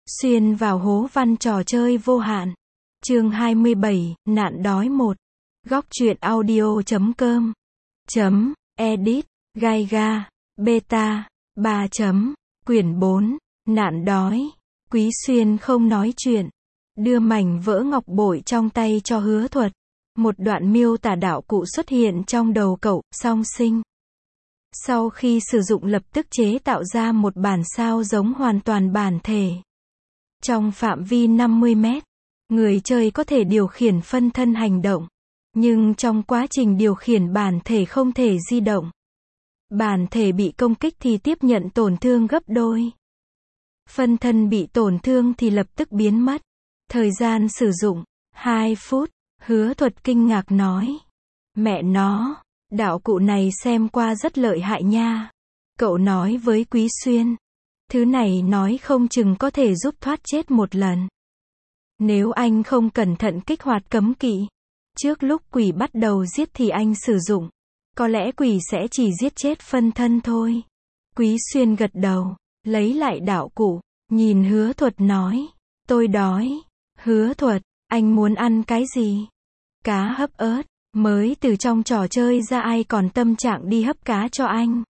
Xuyên vào hố văn trò chơi vô hạn. Chương 27, nạn đói 1. Góc truyện audio.com Edit, Gaiga, Beta, 3. Quyển 4, nạn đói. Quý Xuyên không nói chuyện. Đưa mảnh vỡ ngọc bội trong tay cho Hứa Thuật. Một đoạn miêu tả đạo cụ xuất hiện trong đầu cậu, song sinh. Sau khi sử dụng lập tức chế tạo ra một bản sao giống hoàn toàn bản thể. Trong phạm vi 50 mét, người chơi có thể điều khiển phân thân hành động. Nhưng trong quá trình điều khiển bản thể không thể di động. Bản thể bị công kích thì tiếp nhận tổn thương gấp đôi. Phân thân bị tổn thương thì lập tức biến mất. Thời gian sử dụng, 2 phút. Hứa Thuật kinh ngạc nói. Mẹ nó, đạo cụ này xem qua rất lợi hại nha. Cậu nói với Quý Xuyên. Thứ này nói không chừng có thể giúp thoát chết một lần. Nếu anh không cẩn thận kích hoạt cấm kỵ. Trước lúc quỷ bắt đầu giết thì anh sử dụng. Có lẽ quỷ sẽ chỉ giết chết phân thân thôi. Quý Xuyên gật đầu, lấy lại đạo cụ, nhìn Hứa Thuật nói. Tôi đói. Hứa Thuật, anh muốn ăn cái gì? Cá hấp ớt, mới từ trong trò chơi ra ai còn tâm trạng đi hấp cá cho anh.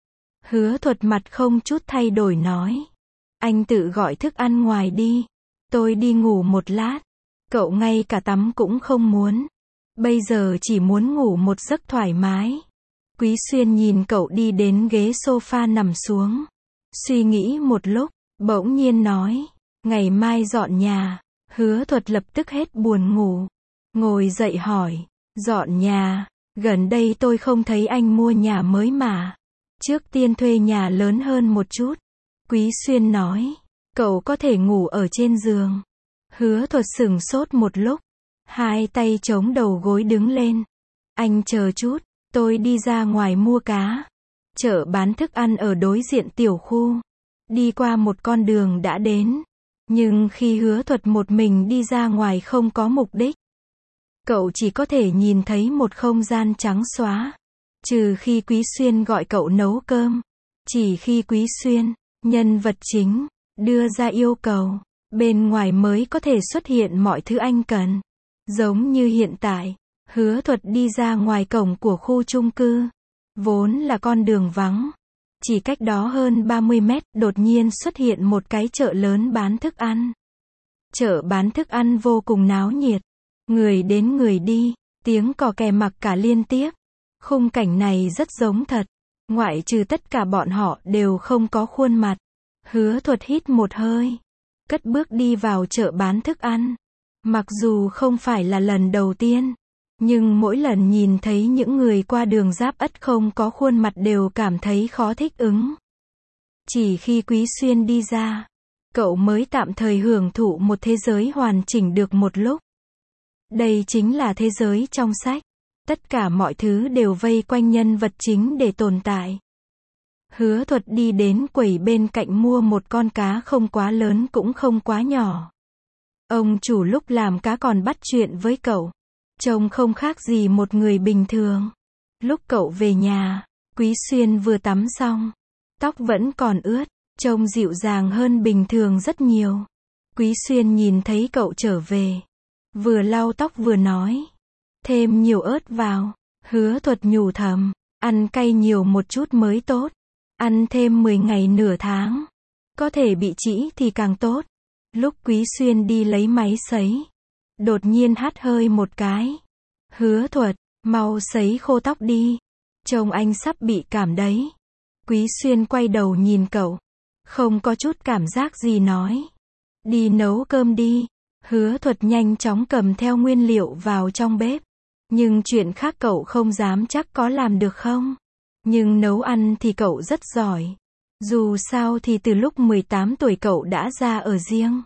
Hứa Thuật mặt không chút thay đổi nói. Anh tự gọi thức ăn ngoài đi. Tôi đi ngủ một lát. Cậu ngay cả tắm cũng không muốn. Bây giờ chỉ muốn ngủ một giấc thoải mái. Quý Xuyên nhìn cậu đi đến ghế sofa nằm xuống. Suy nghĩ một lúc, bỗng nhiên nói. Ngày mai dọn nhà. Hứa Thuật lập tức hết buồn ngủ. Ngồi dậy hỏi. Dọn nhà? Gần đây tôi không thấy anh mua nhà mới mà. Trước tiên thuê nhà lớn hơn một chút. Quý Xuyên nói. Cậu có thể ngủ ở trên giường. Hứa Thuật sửng sốt một lúc. Hai tay chống đầu gối đứng lên. Anh chờ chút, tôi đi ra ngoài mua cá. Chợ bán thức ăn ở đối diện tiểu khu. Đi qua một con đường đã đến. Nhưng khi Hứa Thuật một mình đi ra ngoài không có mục đích. Cậu chỉ có thể nhìn thấy một không gian trắng xóa. Trừ khi Quý Xuyên gọi cậu nấu cơm. Chỉ khi Quý Xuyên, nhân vật chính, đưa ra yêu cầu, bên ngoài mới có thể xuất hiện mọi thứ anh cần. Giống như hiện tại, Hứa Thuật đi ra ngoài cổng của khu chung cư. Vốn là con đường vắng. Chỉ cách đó hơn 30 mét, đột nhiên xuất hiện một cái chợ lớn bán thức ăn. Chợ bán thức ăn vô cùng náo nhiệt. Người đến người đi, tiếng cò kè mặc cả liên tiếp. Khung cảnh này rất giống thật. Ngoại trừ tất cả bọn họ đều không có khuôn mặt. Hứa Thuật hít một hơi. Cất bước đi vào chợ bán thức ăn. Mặc dù không phải là lần đầu tiên. Nhưng mỗi lần nhìn thấy những người qua đường giáp ất không có khuôn mặt đều cảm thấy khó thích ứng. Chỉ khi Quý Xuyên đi ra, cậu mới tạm thời hưởng thụ một thế giới hoàn chỉnh được một lúc. Đây chính là thế giới trong sách. Tất cả mọi thứ đều vây quanh nhân vật chính để tồn tại. Hứa Thuật đi đến quầy bên cạnh mua một con cá không quá lớn cũng không quá nhỏ. Ông chủ lúc làm cá còn bắt chuyện với cậu. Trông không khác gì một người bình thường. Lúc cậu về nhà, Quý Xuyên vừa tắm xong. Tóc vẫn còn ướt, trông dịu dàng hơn bình thường rất nhiều. Quý Xuyên nhìn thấy cậu trở về. Vừa lau tóc vừa nói. Thêm nhiều ớt vào. Hứa Thuật nhủ thầm. Ăn cay nhiều một chút mới tốt. Ăn thêm 10 ngày nửa tháng. Có thể bị trĩ thì càng tốt. Lúc Quý Xuyên đi lấy máy sấy. Đột nhiên hắt hơi một cái. Hứa Thuật, mau sấy khô tóc đi. Trông anh sắp bị cảm đấy. Quý Xuyên quay đầu nhìn cậu. Không có chút cảm giác gì nói. Đi nấu cơm đi. Hứa Thuật nhanh chóng cầm theo nguyên liệu vào trong bếp. Nhưng chuyện khác cậu không dám chắc có làm được không. Nhưng nấu ăn thì cậu rất giỏi. Dù sao thì từ lúc 18 tuổi cậu đã ra ở riêng.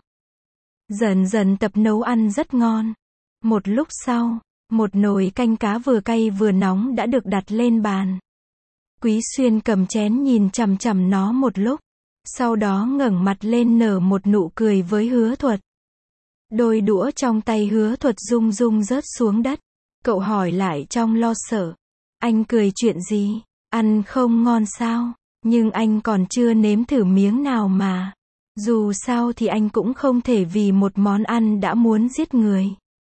Dần dần tập nấu ăn rất ngon. Một lúc sau, một nồi canh cá vừa cay vừa nóng đã được đặt lên bàn. Quý Xuyên cầm chén nhìn chằm chằm nó một lúc. Sau đó ngẩng mặt lên nở một nụ cười với Hứa Thuật. Đôi đũa trong tay Hứa Thuật rung rung rớt xuống đất. Cậu hỏi lại trong lo sợ. Anh cười chuyện gì? Ăn không ngon sao? Nhưng anh còn chưa nếm thử miếng nào mà. Dù sao thì anh cũng không thể vì một món ăn đã muốn giết người.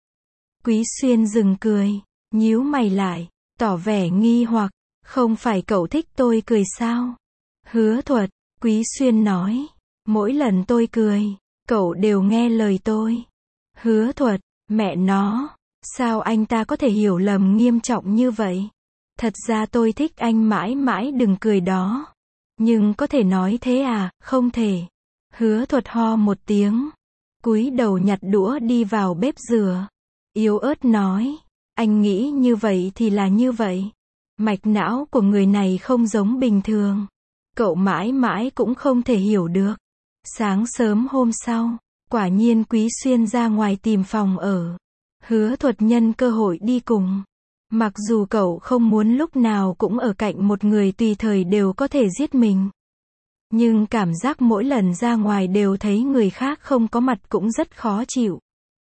Quý Xuyên dừng cười, nhíu mày lại, tỏ vẻ nghi hoặc, không phải cậu thích tôi cười sao? Hứa Thuật, Quý Xuyên nói, mỗi lần tôi cười, cậu đều nghe lời tôi. Hứa Thuật, mẹ nó, sao anh ta có thể hiểu lầm nghiêm trọng như vậy? Thật ra tôi thích anh mãi mãi đừng cười đó. Nhưng có thể nói thế à? Không thể. Hứa Thuật ho một tiếng, cúi đầu nhặt đũa đi vào bếp rửa. Yếu ớt nói, anh nghĩ như vậy thì là như vậy. Mạch não của người này không giống bình thường. Cậu mãi mãi cũng không thể hiểu được. Sáng sớm hôm sau, quả nhiên Quý Xuyên ra ngoài tìm phòng ở. Hứa Thuật nhân cơ hội đi cùng. Mặc dù cậu không muốn lúc nào cũng ở cạnh một người tùy thời đều có thể giết mình. Nhưng cảm giác mỗi lần ra ngoài đều thấy người khác không có mặt cũng rất khó chịu.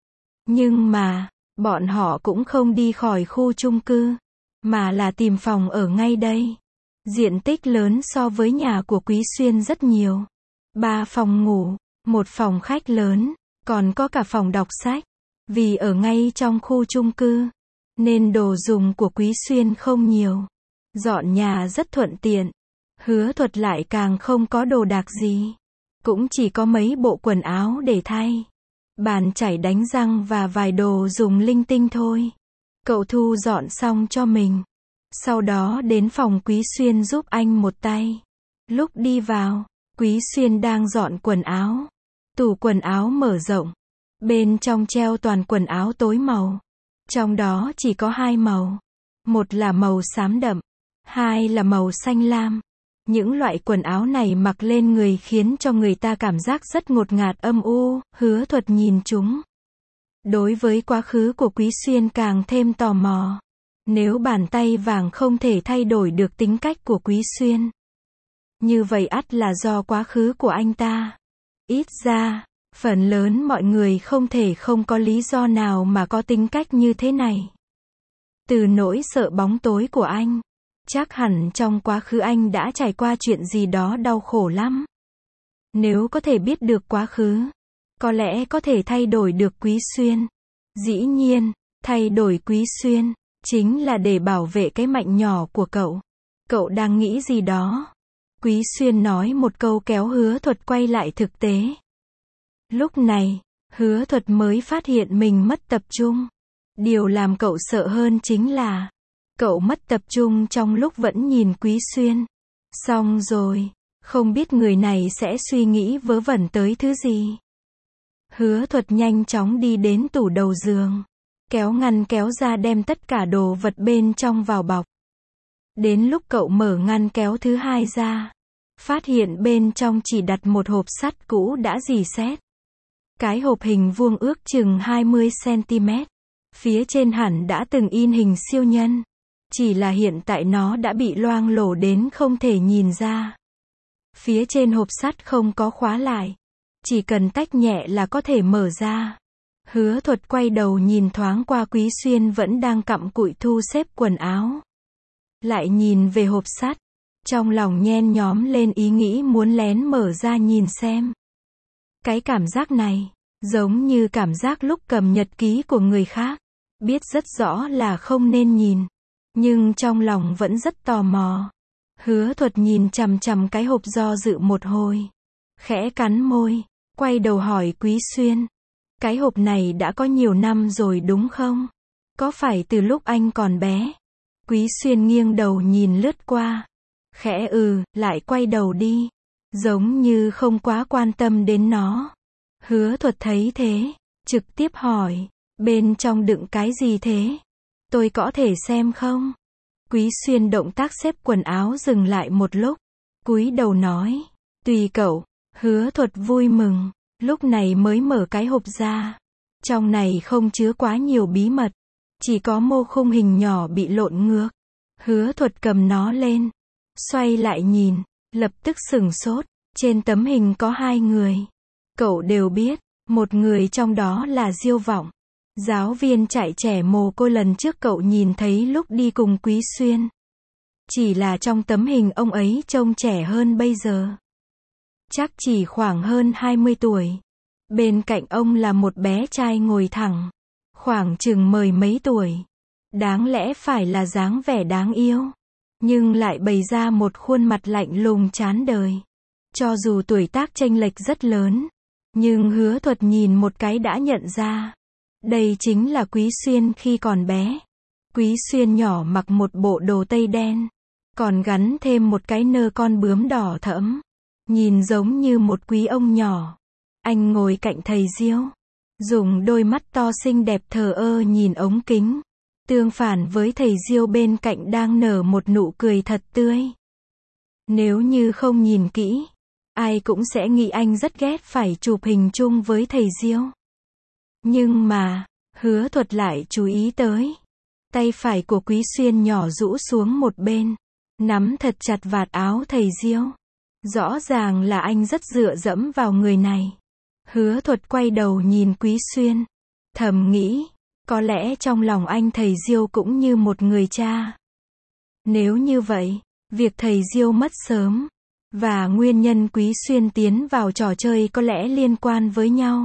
Nhưng mà, bọn họ cũng không đi khỏi khu chung cư, mà là tìm phòng ở ngay đây. Diện tích lớn so với nhà của Quý Xuyên rất nhiều. 3 phòng ngủ, 1 phòng khách lớn, còn có cả phòng đọc sách. Vì ở ngay trong khu chung cư, nên đồ dùng của Quý Xuyên không nhiều. Dọn nhà rất thuận tiện. Hứa Thuật lại càng không có đồ đạc gì. Cũng chỉ có mấy bộ quần áo để thay. Bàn chải đánh răng và vài đồ dùng linh tinh thôi. Cậu thu dọn xong cho mình. Sau đó đến phòng Quý Xuyên giúp anh một tay. Lúc đi vào, Quý Xuyên đang dọn quần áo. Tủ quần áo mở rộng. Bên trong treo toàn quần áo tối màu. Trong đó chỉ có 2 màu. Một là màu xám đậm, 2 là màu xanh lam. Những loại quần áo này mặc lên người khiến cho người ta cảm giác rất ngột ngạt âm u. Hứa Thuật nhìn chúng. Đối với quá khứ của Quý Xuyên càng thêm tò mò. Nếu bàn tay vàng không thể thay đổi được tính cách của Quý Xuyên, như vậy ắt là do quá khứ của anh ta. Ít ra, phần lớn mọi người không thể không có lý do nào mà có tính cách như thế này. Từ nỗi sợ bóng tối của anh, chắc hẳn trong quá khứ anh đã trải qua chuyện gì đó đau khổ lắm. Nếu có thể biết được quá khứ, có lẽ có thể thay đổi được Quý Xuyên. Dĩ nhiên, thay đổi Quý Xuyên, chính là để bảo vệ cái mạnh nhỏ của cậu. Cậu đang nghĩ gì đó? Quý Xuyên nói một câu kéo Hứa Thuật quay lại thực tế. Lúc này, Hứa Thuật mới phát hiện mình mất tập trung. Điều làm cậu sợ hơn chính là, cậu mất tập trung trong lúc vẫn nhìn Quý Xuyên. Xong rồi, không biết người này sẽ suy nghĩ vớ vẩn tới thứ gì. Hứa Thuật nhanh chóng đi đến tủ đầu giường. Kéo ngăn kéo ra đem tất cả đồ vật bên trong vào bọc. Đến lúc cậu mở ngăn kéo thứ 2 ra, phát hiện bên trong chỉ đặt một hộp sắt cũ đã rỉ sét. Cái hộp hình vuông ước chừng 20 cm. Phía trên hẳn đã từng in hình siêu nhân. Chỉ là hiện tại nó đã bị loang lổ đến không thể nhìn ra. Phía trên hộp sắt không có khóa lại. Chỉ cần tách nhẹ là có thể mở ra. Hứa Thuật quay đầu nhìn thoáng qua Quý Xuyên vẫn đang cặm cụi thu xếp quần áo. Lại nhìn về hộp sắt. Trong lòng nhen nhóm lên ý nghĩ muốn lén mở ra nhìn xem. Cái cảm giác này, giống như cảm giác lúc cầm nhật ký của người khác. Biết rất rõ là không nên nhìn. Nhưng trong lòng vẫn rất tò mò. Hứa Thuật nhìn chằm chằm cái hộp do dự một hồi. Khẽ cắn môi, quay đầu hỏi Quý Xuyên. Cái hộp này đã có nhiều năm rồi đúng không? Có phải từ lúc anh còn bé? Quý Xuyên nghiêng đầu nhìn lướt qua. Khẽ lại quay đầu đi. Giống như không quá quan tâm đến nó. Hứa Thuật thấy thế, trực tiếp hỏi. Bên trong đựng cái gì thế? Tôi có thể xem không? Quý Xuyên động tác xếp quần áo dừng lại một lúc. Cúi đầu nói. Tùy cậu. Hứa Thuật vui mừng. Lúc này mới mở cái hộp ra. Trong này không chứa quá nhiều bí mật. Chỉ có mô khung hình nhỏ bị lộn ngược. Hứa Thuật cầm nó lên. Xoay lại nhìn. Lập tức sửng sốt. Trên tấm hình có 2 người. Cậu đều biết. Một người trong đó là Diêu Vọng. Giáo viên chạy trẻ mồ côi lần trước cậu nhìn thấy lúc đi cùng Quý Xuyên. Chỉ là trong tấm hình ông ấy trông trẻ hơn bây giờ. chắc chỉ khoảng hơn 20 tuổi. Bên cạnh ông là một bé trai ngồi thẳng, khoảng chừng mười mấy tuổi. Đáng lẽ phải là dáng vẻ đáng yêu, nhưng lại bày ra một khuôn mặt lạnh lùng chán đời. Cho dù tuổi tác chênh lệch rất lớn, nhưng Hứa Thuật nhìn một cái đã nhận ra. Đây chính là Quý Xuyên khi còn bé. Quý Xuyên nhỏ mặc một bộ đồ tây đen, còn gắn thêm một cái nơ con bướm đỏ thẫm, nhìn giống như một quý ông nhỏ. Anh ngồi cạnh thầy Diêu, dùng đôi mắt to xinh đẹp thờ ơ nhìn ống kính. Tương phản với thầy Diêu bên cạnh đang nở một nụ cười thật tươi. Nếu như không nhìn kỹ, ai cũng sẽ nghĩ anh rất ghét phải chụp hình chung với thầy Diêu. Nhưng mà, Hứa Thuật lại chú ý tới. Tay phải của Quý Xuyên nhỏ rũ xuống một bên, nắm thật chặt vạt áo thầy Diêu. Rõ ràng là anh rất dựa dẫm vào người này. Hứa Thuật quay đầu nhìn Quý Xuyên, thầm nghĩ, có lẽ trong lòng anh thầy Diêu cũng như một người cha. Nếu như vậy, việc thầy Diêu mất sớm, và nguyên nhân Quý Xuyên tiến vào trò chơi có lẽ liên quan với nhau.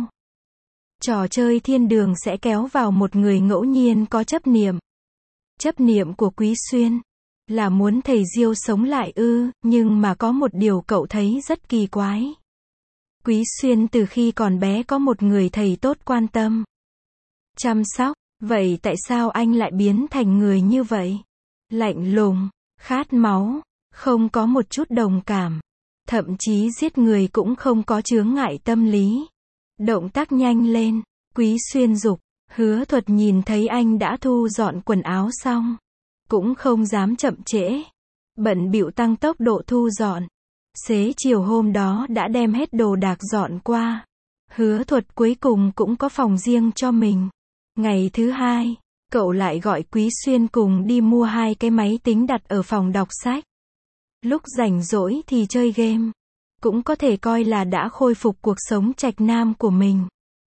Trò chơi thiên đường sẽ kéo vào một người ngẫu nhiên có chấp niệm. Chấp niệm của Quý Xuyên là muốn thầy Diêu sống lại nhưng mà có một điều cậu thấy rất kỳ quái. Quý Xuyên từ khi còn bé có một người thầy tốt quan tâm, chăm sóc, vậy tại sao anh lại biến thành người như vậy? Lạnh lùng, khát máu, không có một chút đồng cảm, thậm chí giết người cũng không có chướng ngại tâm lý. Động tác nhanh lên, Quý Xuyên giục. Hứa Thuật nhìn thấy anh đã thu dọn quần áo xong, cũng không dám chậm trễ, bận bịu tăng tốc độ thu dọn. Xế chiều hôm đó đã đem hết đồ đạc dọn qua. Hứa Thuật cuối cùng cũng có phòng riêng cho mình. Ngày thứ hai, cậu lại gọi Quý Xuyên cùng đi mua 2 cái máy tính đặt ở phòng đọc sách. Lúc rảnh rỗi thì chơi game, cũng có thể coi là đã khôi phục cuộc sống trạch nam của mình.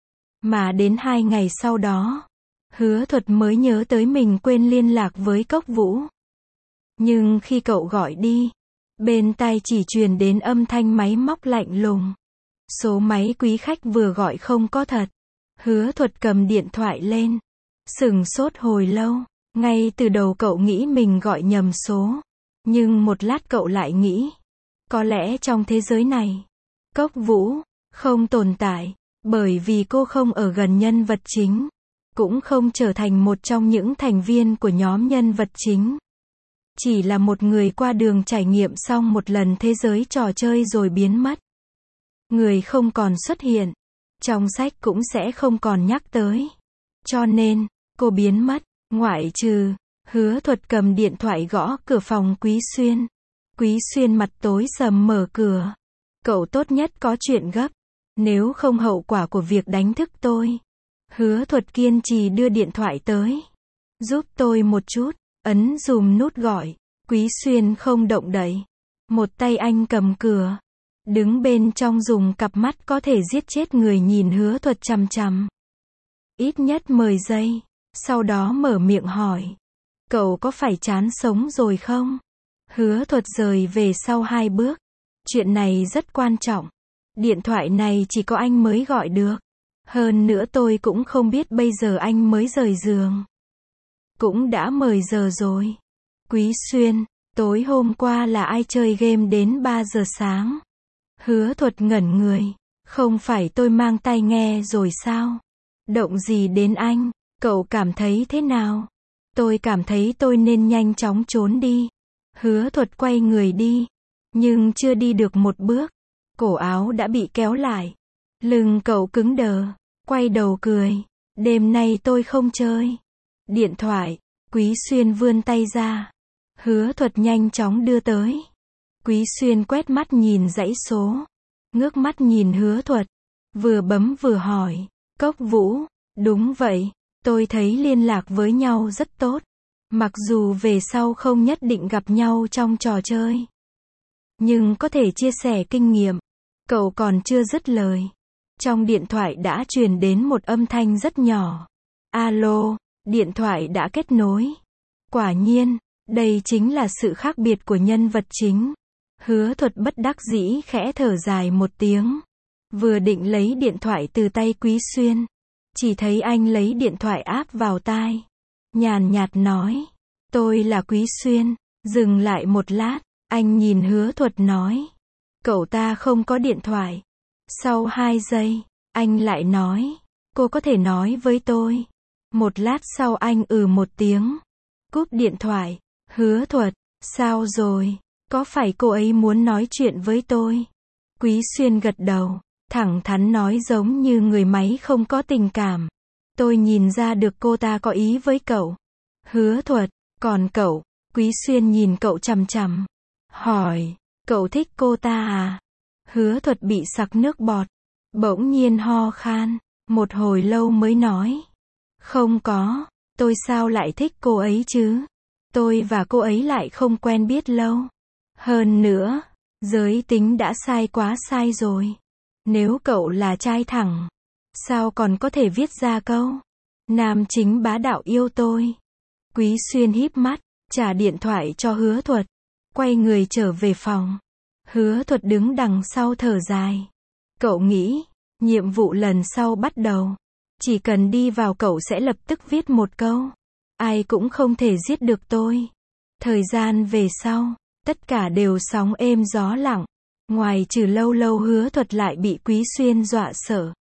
Mà đến 2 ngày sau đó, Hứa Thuật mới nhớ tới mình quên liên lạc với Cốc Vũ. Nhưng khi cậu gọi đi, bên tai chỉ truyền đến âm thanh máy móc lạnh lùng. Số máy quý khách vừa gọi không có thật. Hứa Thuật cầm điện thoại lên, sửng sốt hồi lâu. Ngay từ đầu cậu nghĩ mình gọi nhầm số, nhưng một lát cậu lại nghĩ, có lẽ trong thế giới này, Cốc Vũ không tồn tại, bởi vì cô không ở gần nhân vật chính, cũng không trở thành một trong những thành viên của nhóm nhân vật chính. Chỉ là một người qua đường trải nghiệm xong một lần thế giới trò chơi rồi biến mất. Người không còn xuất hiện, trong sách cũng sẽ không còn nhắc tới. Cho nên, cô biến mất, ngoại trừ. Hứa Thuật cầm điện thoại gõ cửa phòng Quý Xuyên. Quý Xuyên mặt tối sầm mở cửa. Cậu tốt nhất có chuyện gấp, nếu không hậu quả của việc đánh thức tôi. Hứa Thuật kiên trì đưa điện thoại tới. Giúp tôi một chút, ấn dùm nút gọi. Quý Xuyên không động đậy. Một tay anh cầm cửa, đứng bên trong dùng cặp mắt có thể giết chết người nhìn Hứa Thuật chằm chằm. Ít nhất 10 giây, sau đó mở miệng hỏi. Cậu có phải chán sống rồi không? Hứa Thuật rời về sau 2 bước. Chuyện này rất quan trọng. Điện thoại này chỉ có anh mới gọi được. Hơn nữa tôi cũng không biết bây giờ anh mới rời giường. Cũng đã 10 giờ rồi. Quý Xuyên, tối hôm qua là ai chơi game đến 3 giờ sáng? Hứa Thuật ngẩn người. Không phải tôi mang tai nghe rồi sao? Động gì đến anh? Cậu cảm thấy thế nào? Tôi cảm thấy tôi nên nhanh chóng trốn đi. Hứa Thuật quay người đi. Nhưng chưa đi được một bước, cổ áo đã bị kéo lại. Lưng cậu cứng đờ. Quay đầu cười. Đêm nay tôi không chơi. Điện thoại. Quý Xuyên vươn tay ra. Hứa Thuật nhanh chóng đưa tới. Quý Xuyên quét mắt nhìn dãy số. Ngước mắt nhìn Hứa Thuật. Vừa bấm vừa hỏi. Cốc Vũ. Đúng vậy. Tôi thấy liên lạc với nhau rất tốt. Mặc dù về sau không nhất định gặp nhau trong trò chơi, nhưng có thể chia sẻ kinh nghiệm. Cậu còn chưa dứt lời, trong điện thoại đã truyền đến một âm thanh rất nhỏ. Alo, điện thoại đã kết nối. Quả nhiên, đây chính là sự khác biệt của nhân vật chính. Hứa Thuật bất đắc dĩ khẽ thở dài một tiếng. Vừa định lấy điện thoại từ tay Quý Xuyên. Chỉ thấy anh lấy điện thoại áp vào tai. Nhàn nhạt nói. Tôi là Quý Xuyên. Dừng lại một lát, anh nhìn Hứa Thuật nói. Cậu ta không có điện thoại. Sau 2 giây, anh lại nói. Cô có thể nói với tôi. Một lát sau anh một tiếng. Cúp điện thoại. Hứa Thuật, sao rồi? Có phải cô ấy muốn nói chuyện với tôi? Quý Xuyên gật đầu, thẳng thắn nói giống như người máy không có tình cảm. Tôi nhìn ra được cô ta có ý với cậu. Hứa Thuật, còn cậu? Quý Xuyên nhìn cậu chằm chằm. Hỏi, cậu thích cô ta à? Hứa Thuật bị sặc nước bọt. Bỗng nhiên ho khan. Một hồi lâu mới nói. Không có, tôi sao lại thích cô ấy chứ? Tôi và cô ấy lại không quen biết lâu. Hơn nữa, giới tính đã sai quá sai rồi. Nếu cậu là trai thẳng, sao còn có thể viết ra câu nam chính bá đạo yêu tôi? Quý Xuyên híp mắt, trả điện thoại cho Hứa Thuật, quay người trở về phòng. Hứa Thuật đứng đằng sau thở dài. Cậu nghĩ, nhiệm vụ lần sau bắt đầu, chỉ cần đi vào cậu sẽ lập tức viết một câu. Ai cũng không thể giết được tôi. Thời gian về sau, tất cả đều sóng êm gió lặng. Ngoài trừ lâu lâu Hứa Thuật lại bị Quý Xuyên dọa sợ.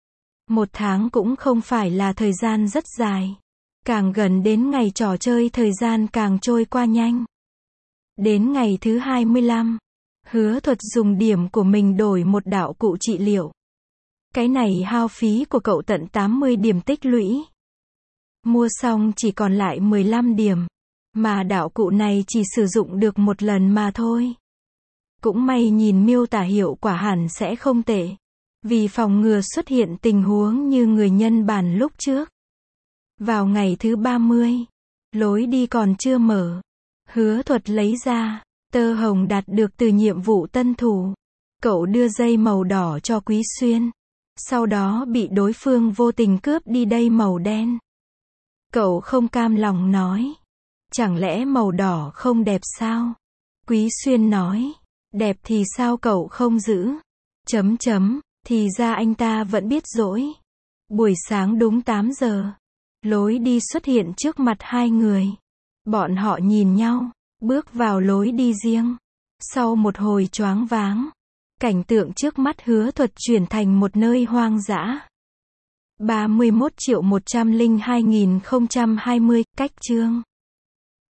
1 tháng cũng không phải là thời gian rất dài. Càng gần đến ngày trò chơi thời gian càng trôi qua nhanh. Đến ngày thứ 25, Hứa Thuật dùng điểm của mình đổi một đạo cụ trị liệu. Cái này hao phí của cậu tận 80 điểm tích lũy. Mua xong chỉ còn lại 15 điểm. Mà đạo cụ này chỉ sử dụng được một lần mà thôi. Cũng may nhìn miêu tả hiệu quả hẳn sẽ không tệ. Vì phòng ngừa xuất hiện tình huống như người nhân bản lúc trước. Vào ngày thứ 30, lối đi còn chưa mở. Hứa Thuật lấy ra tơ hồng đạt được từ nhiệm vụ tân thủ. Cậu đưa dây màu đỏ cho Quý Xuyên. Sau đó bị đối phương vô tình cướp đi dây màu đen. Cậu không cam lòng nói. Chẳng lẽ màu đỏ không đẹp sao? Quý Xuyên nói. Đẹp thì sao cậu không giữ? Thì ra anh ta vẫn biết dỗi. Buổi sáng đúng 8 giờ. Lối đi xuất hiện trước mặt hai người. Bọn họ nhìn nhau, bước vào lối đi riêng. Sau một hồi choáng váng, cảnh tượng trước mắt Hứa Thuật chuyển thành một nơi hoang dã. 31.102.020, cách chương